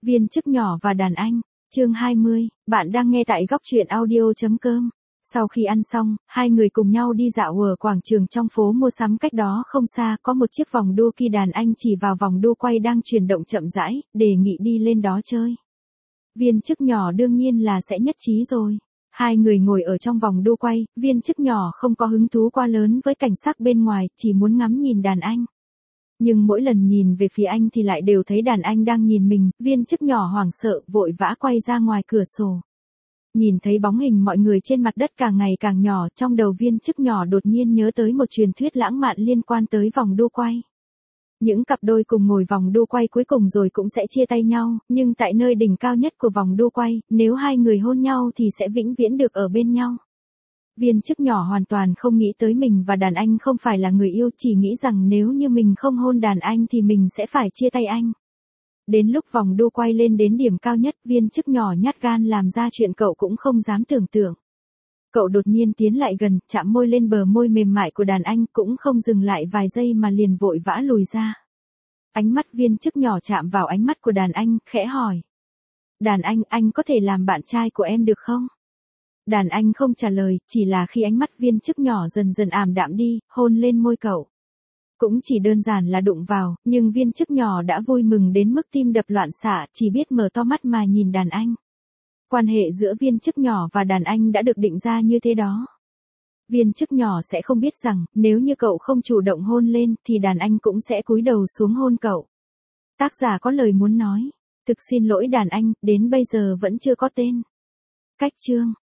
Viên chức nhỏ và đàn anh, chương 20, bạn đang nghe tại góc truyện audio.com. Sau khi ăn xong, hai người cùng nhau đi dạo ở quảng trường trong phố mua sắm cách đó không xa có một chiếc vòng đua khi đàn anh chỉ vào vòng đua quay đang chuyển động chậm rãi, đề nghị đi lên đó chơi. Viên chức nhỏ đương nhiên là sẽ nhất trí rồi. Hai người ngồi ở trong vòng đua quay, viên chức nhỏ không có hứng thú quá lớn với cảnh sắc bên ngoài, chỉ muốn ngắm nhìn đàn anh. Nhưng mỗi lần nhìn về phía anh thì lại đều thấy đàn anh đang nhìn mình, viên chức nhỏ hoảng sợ, vội vã quay ra ngoài cửa sổ. Nhìn thấy bóng hình mọi người trên mặt đất càng ngày càng nhỏ, trong đầu viên chức nhỏ đột nhiên nhớ tới một truyền thuyết lãng mạn liên quan tới vòng đua quay. Những cặp đôi cùng ngồi vòng đua quay cuối cùng rồi cũng sẽ chia tay nhau, nhưng tại nơi đỉnh cao nhất của vòng đua quay, nếu hai người hôn nhau thì sẽ vĩnh viễn được ở bên nhau. Viên chức nhỏ hoàn toàn không nghĩ tới mình và đàn anh không phải là người yêu, chỉ nghĩ rằng nếu như mình không hôn đàn anh thì mình sẽ phải chia tay anh. Đến lúc vòng đua quay lên đến điểm cao nhất, viên chức nhỏ nhát gan làm ra chuyện cậu cũng không dám tưởng tượng. Cậu đột nhiên tiến lại gần, chạm môi lên bờ môi mềm mại của đàn anh, cũng không dừng lại vài giây mà liền vội vã lùi ra. Ánh mắt viên chức nhỏ chạm vào ánh mắt của đàn anh, khẽ hỏi. Đàn anh có thể làm bạn trai của em được không? Đàn anh không trả lời, chỉ là khi ánh mắt viên chức nhỏ dần dần ảm đạm đi, hôn lên môi cậu. Cũng chỉ đơn giản là đụng vào, nhưng viên chức nhỏ đã vui mừng đến mức tim đập loạn xạ, chỉ biết mở to mắt mà nhìn đàn anh. Quan hệ giữa viên chức nhỏ và đàn anh đã được định ra như thế đó. Viên chức nhỏ sẽ không biết rằng, nếu như cậu không chủ động hôn lên, thì đàn anh cũng sẽ cúi đầu xuống hôn cậu. Tác giả có lời muốn nói. Thực xin lỗi đàn anh, đến bây giờ vẫn chưa có tên. Cách chương.